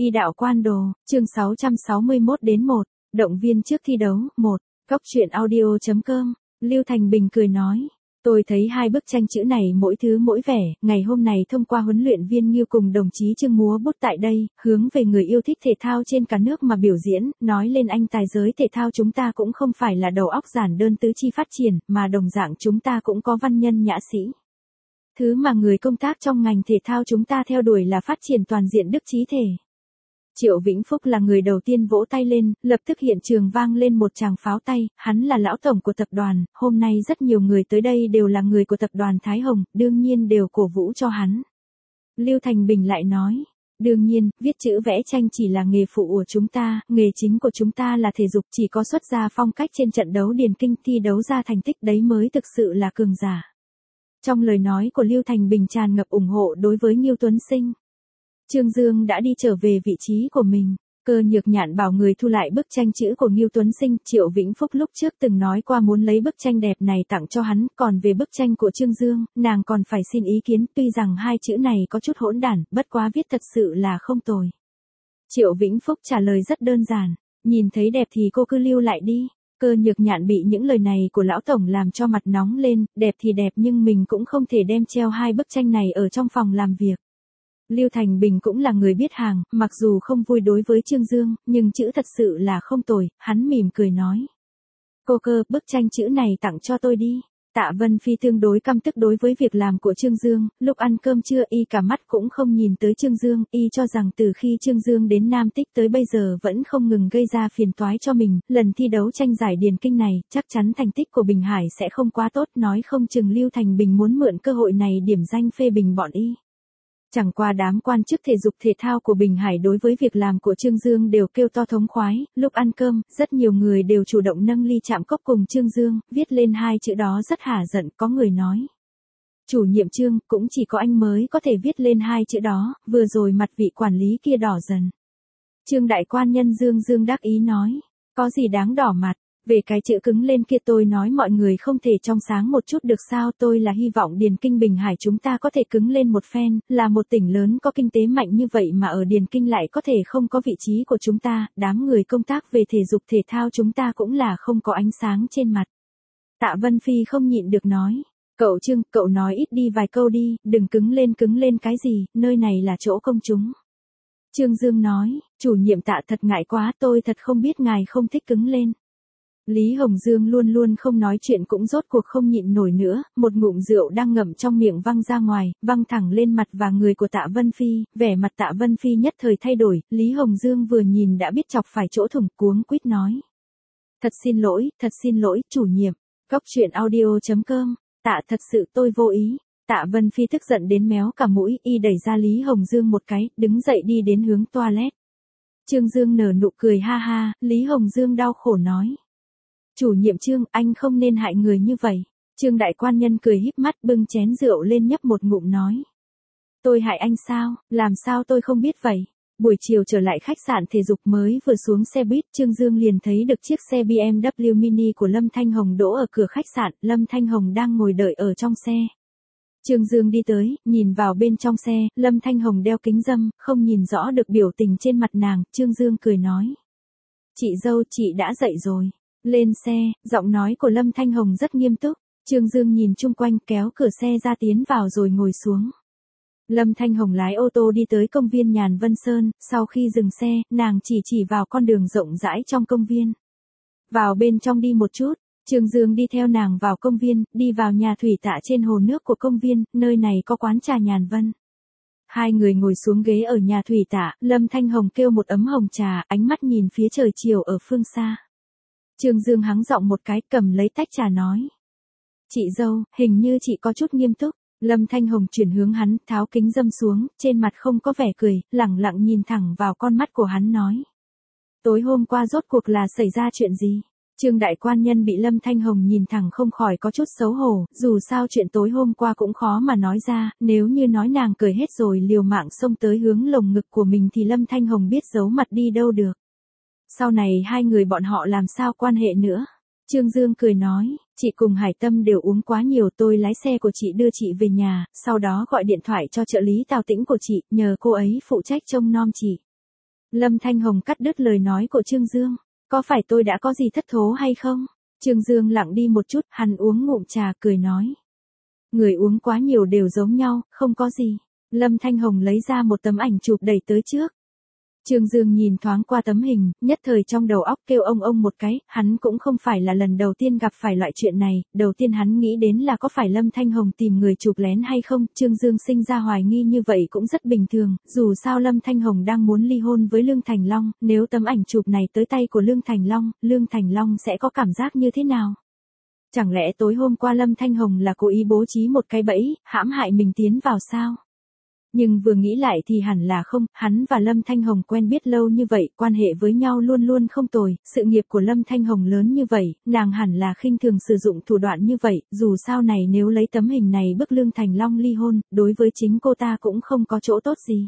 Y đạo quan đồ, chương 661 đến 1, động viên trước thi đấu, 1, Cóc truyện audio.com, Lưu Thành Bình cười nói. Tôi thấy hai bức tranh chữ này mỗi thứ mỗi vẻ, ngày hôm này thông qua huấn luyện viên Nghiêu cùng đồng chí Trương múa bút tại đây, hướng về người yêu thích thể thao trên cả nước mà biểu diễn, nói lên anh tài giới thể thao chúng ta cũng không phải là đầu óc giản đơn tứ chi phát triển, mà đồng dạng chúng ta cũng có văn nhân nhã sĩ. Thứ mà người công tác trong ngành thể thao chúng ta theo đuổi là phát triển toàn diện đức trí thể. Triệu Vĩnh Phúc là người đầu tiên vỗ tay lên, lập tức hiện trường vang lên một tràng pháo tay, hắn là lão tổng của tập đoàn, hôm nay rất nhiều người tới đây đều là người của tập đoàn Thái Hồng, đương nhiên đều cổ vũ cho hắn. Lưu Thành Bình lại nói, đương nhiên, viết chữ vẽ tranh chỉ là nghề phụ của chúng ta, nghề chính của chúng ta là thể dục, chỉ có xuất ra phong cách trên trận đấu điền kinh thi đấu ra thành tích đấy mới thực sự là cường giả. Trong lời nói của Lưu Thành Bình tràn ngập ủng hộ đối với Nghiêu Tuấn Sinh. Trương Dương đã đi trở về vị trí của mình. Cơ Nhược Nhạn bảo người thu lại bức tranh chữ của Nghiêu Tuấn Sinh. Triệu Vĩnh Phúc lúc trước từng nói qua muốn lấy bức tranh đẹp này tặng cho hắn. Còn về bức tranh của Trương Dương, nàng còn phải xin ý kiến. Tuy rằng hai chữ này có chút hỗn đản, bất quá viết thật sự là không tồi. Triệu Vĩnh Phúc trả lời rất đơn giản. Nhìn thấy đẹp thì cô cứ lưu lại đi. Cơ Nhược Nhạn bị những lời này của lão tổng làm cho mặt nóng lên. Đẹp thì đẹp nhưng mình cũng không thể đem treo hai bức tranh này ở trong phòng làm việc. Lưu Thành Bình cũng là người biết hàng, mặc dù không vui đối với Trương Dương, nhưng chữ thật sự là không tồi, hắn mỉm cười nói. Cô Cơ, bức tranh chữ này tặng cho tôi đi. Tạ Vân Phi tương đối căm tức đối với việc làm của Trương Dương, lúc ăn cơm trưa y cả mắt cũng không nhìn tới Trương Dương, y cho rằng từ khi Trương Dương đến Nam Tích tới bây giờ vẫn không ngừng gây ra phiền toái cho mình, lần thi đấu tranh giải điền kinh này, chắc chắn thành tích của Bình Hải sẽ không quá tốt, nói không chừng Lưu Thành Bình muốn mượn cơ hội này điểm danh phê bình bọn y. Chẳng qua đám quan chức thể dục thể thao của Bình Hải đối với việc làm của Trương Dương đều kêu to thống khoái, lúc ăn cơm, rất nhiều người đều chủ động nâng ly chạm cốc cùng Trương Dương, viết lên hai chữ đó rất hả giận, có người nói. Chủ nhiệm Trương, cũng chỉ có anh mới có thể viết lên hai chữ đó, vừa rồi mặt vị quản lý kia đỏ dần. Trương đại quan nhân Dương đắc ý nói, có gì đáng đỏ mặt. Về cái chữ cứng lên kia tôi nói mọi người không thể trong sáng một chút được sao, tôi là hy vọng Điền Kinh Bình Hải chúng ta có thể cứng lên một phen, là một tỉnh lớn có kinh tế mạnh như vậy mà ở Điền Kinh lại có thể không có vị trí của chúng ta, đám người công tác về thể dục thể thao chúng ta cũng là không có ánh sáng trên mặt. Tạ Vân Phi không nhịn được nói, cậu Trương, cậu nói ít đi vài câu đi, đừng cứng lên cái gì, nơi này là chỗ công chúng. Trương Dương nói, chủ nhiệm Tạ thật ngại quá, tôi thật không biết ngài không thích cứng lên. Lý Hồng Dương luôn luôn không nói chuyện cũng rốt cuộc không nhịn nổi nữa, một ngụm rượu đang ngậm trong miệng văng ra ngoài, văng thẳng lên mặt và người của Tạ Vân Phi, vẻ mặt Tạ Vân Phi nhất thời thay đổi, Lý Hồng Dương vừa nhìn đã biết chọc phải chỗ thủng, cuống quýt nói. Thật xin lỗi, chủ nhiệm, Cóc truyện audio.com, Tạ thật sự tôi vô ý. Tạ Vân Phi tức giận đến méo cả mũi, y đẩy ra Lý Hồng Dương một cái, đứng dậy đi đến hướng toilet. Trương Dương nở nụ cười ha ha, Lý Hồng Dương đau khổ nói. Chủ nhiệm Trương, anh không nên hại người như vậy. Trương đại quan nhân cười híp mắt bưng chén rượu lên nhấp một ngụm nói. Tôi hại anh sao, làm sao tôi không biết vậy. Buổi chiều trở lại khách sạn thể dục mới vừa xuống xe buýt, Trương Dương liền thấy được chiếc xe BMW Mini của Lâm Thanh Hồng đỗ ở cửa khách sạn, Lâm Thanh Hồng đang ngồi đợi ở trong xe. Trương Dương đi tới, nhìn vào bên trong xe, Lâm Thanh Hồng đeo kính râm, không nhìn rõ được biểu tình trên mặt nàng, Trương Dương cười nói. Chị dâu, chị đã dậy rồi. Lên xe, giọng nói của Lâm Thanh Hồng rất nghiêm túc, Trương Dương nhìn chung quanh kéo cửa xe ra tiến vào rồi ngồi xuống. Lâm Thanh Hồng lái ô tô đi tới công viên Nhàn Vân Sơn, sau khi dừng xe, nàng chỉ vào con đường rộng rãi trong công viên. Vào bên trong đi một chút, Trương Dương đi theo nàng vào công viên, đi vào nhà thủy tạ trên hồ nước của công viên, nơi này có quán trà Nhàn Vân. Hai người ngồi xuống ghế ở nhà thủy tạ, Lâm Thanh Hồng kêu một ấm hồng trà, ánh mắt nhìn phía trời chiều ở phương xa. Trương Dương hắng giọng một cái cầm lấy tách trà nói. Chị dâu, hình như chị có chút nghiêm túc. Lâm Thanh Hồng chuyển hướng hắn, tháo kính râm xuống, trên mặt không có vẻ cười, lẳng lặng nhìn thẳng vào con mắt của hắn nói. Tối hôm qua rốt cuộc là xảy ra chuyện gì? Trương đại quan nhân bị Lâm Thanh Hồng nhìn thẳng không khỏi có chút xấu hổ, dù sao chuyện tối hôm qua cũng khó mà nói ra, nếu như nói nàng cười hết rồi liều mạng xông tới hướng lồng ngực của mình thì Lâm Thanh Hồng biết giấu mặt đi đâu được. Sau này hai người bọn họ làm sao quan hệ nữa? Trương Dương cười nói, chị cùng Hải Tâm đều uống quá nhiều, tôi lái xe của chị đưa chị về nhà, sau đó gọi điện thoại cho trợ lý Tào Tĩnh của chị, nhờ cô ấy phụ trách trông nom chị. Lâm Thanh Hồng cắt đứt lời nói của Trương Dương. Có phải tôi đã có gì thất thố hay không? Trương Dương lặng đi một chút, hắn uống ngụm trà cười nói. Người uống quá nhiều đều giống nhau, không có gì. Lâm Thanh Hồng lấy ra một tấm ảnh chụp đẩy tới trước. Trương Dương nhìn thoáng qua tấm hình, nhất thời trong đầu óc kêu ông một cái, hắn cũng không phải là lần đầu tiên gặp phải loại chuyện này, đầu tiên hắn nghĩ đến là có phải Lâm Thanh Hồng tìm người chụp lén hay không, Trương Dương sinh ra hoài nghi như vậy cũng rất bình thường, dù sao Lâm Thanh Hồng đang muốn ly hôn với Lương Thành Long, nếu tấm ảnh chụp này tới tay của Lương Thành Long sẽ có cảm giác như thế nào? Chẳng lẽ tối hôm qua Lâm Thanh Hồng là cố ý bố trí một cái bẫy, hãm hại mình tiến vào sao? Nhưng vừa nghĩ lại thì hẳn là không, hắn và Lâm Thanh Hồng quen biết lâu như vậy, quan hệ với nhau luôn luôn không tồi, sự nghiệp của Lâm Thanh Hồng lớn như vậy, nàng hẳn là khinh thường sử dụng thủ đoạn như vậy, dù sao này nếu lấy tấm hình này bức Lương Thành Long ly hôn, đối với chính cô ta cũng không có chỗ tốt gì.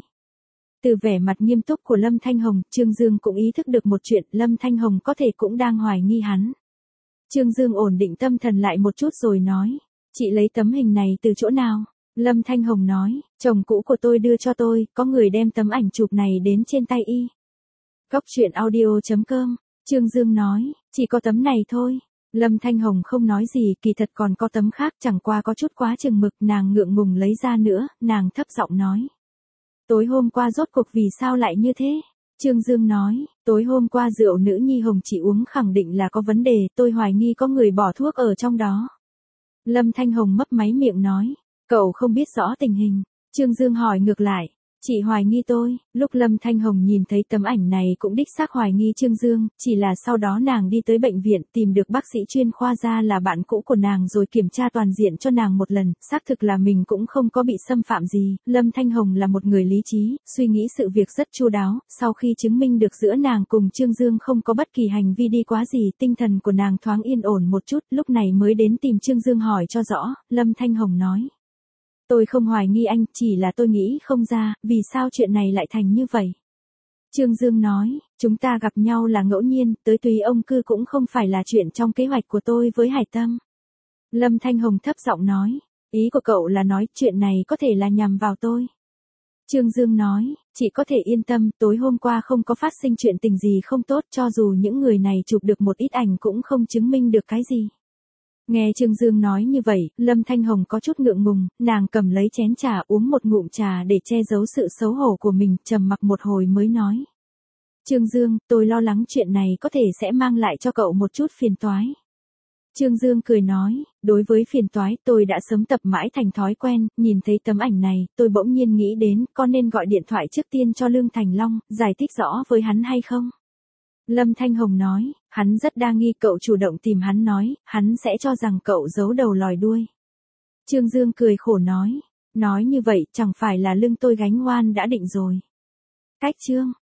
Từ vẻ mặt nghiêm túc của Lâm Thanh Hồng, Trương Dương cũng ý thức được một chuyện, Lâm Thanh Hồng có thể cũng đang hoài nghi hắn. Trương Dương ổn định tâm thần lại một chút rồi nói, chị lấy tấm hình này từ chỗ nào? Lâm Thanh Hồng nói, chồng cũ của tôi đưa cho tôi, có người đem tấm ảnh chụp này đến trên tay y. Cóc truyện audio.com, Trương Dương nói, chỉ có tấm này thôi. Lâm Thanh Hồng không nói gì, kỳ thật còn có tấm khác, chẳng qua có chút quá chừng mực, nàng ngượng ngùng lấy ra nữa, nàng thấp giọng nói. Tối hôm qua rốt cuộc vì sao lại như thế? Trương Dương nói, tối hôm qua rượu nữ nhi Hồng chị uống khẳng định là có vấn đề, tôi hoài nghi có người bỏ thuốc ở trong đó. Lâm Thanh Hồng mấp máy miệng nói. Cậu không biết rõ tình hình. Trương Dương hỏi ngược lại. Chị hoài nghi tôi. Lúc Lâm Thanh Hồng nhìn thấy tấm ảnh này cũng đích xác hoài nghi Trương Dương, chỉ là sau đó nàng đi tới bệnh viện tìm được bác sĩ chuyên khoa ra là bạn cũ của nàng rồi kiểm tra toàn diện cho nàng một lần, xác thực là mình cũng không có bị xâm phạm gì. Lâm Thanh Hồng là một người lý trí, suy nghĩ sự việc rất chu đáo, sau khi chứng minh được giữa nàng cùng Trương Dương không có bất kỳ hành vi đi quá gì, tinh thần của nàng thoáng yên ổn một chút, lúc này mới đến tìm Trương Dương hỏi cho rõ. Lâm Thanh Hồng nói. Tôi không hoài nghi anh, chỉ là tôi nghĩ không ra, vì sao chuyện này lại thành như vậy. Trương Dương nói, chúng ta gặp nhau là ngẫu nhiên, tới Tùy Ông Cư cũng không phải là chuyện trong kế hoạch của tôi với Hải Tâm. Lâm Thanh Hồng thấp giọng nói, ý của cậu là nói chuyện này có thể là nhằm vào tôi. Trương Dương nói, chị có thể yên tâm, tối hôm qua không có phát sinh chuyện tình gì không tốt, cho dù những người này chụp được một ít ảnh cũng không chứng minh được cái gì. Nghe Trương Dương nói như vậy, Lâm Thanh Hồng có chút ngượng ngùng, nàng cầm lấy chén trà uống một ngụm trà để che giấu sự xấu hổ của mình, trầm mặc một hồi mới nói. Trương Dương, tôi lo lắng chuyện này có thể sẽ mang lại cho cậu một chút phiền toái. Trương Dương cười nói, đối với phiền toái tôi đã sớm tập mãi thành thói quen, nhìn thấy tấm ảnh này, tôi bỗng nhiên nghĩ đến, có nên gọi điện thoại trước tiên cho Lương Thành Long, giải thích rõ với hắn hay không? Lâm Thanh Hồng nói, hắn rất đa nghi cậu chủ động tìm hắn nói, hắn sẽ cho rằng cậu giấu đầu lòi đuôi. Trương Dương cười khổ nói như vậy chẳng phải là lưng tôi gánh oan đã định rồi. Cách chương.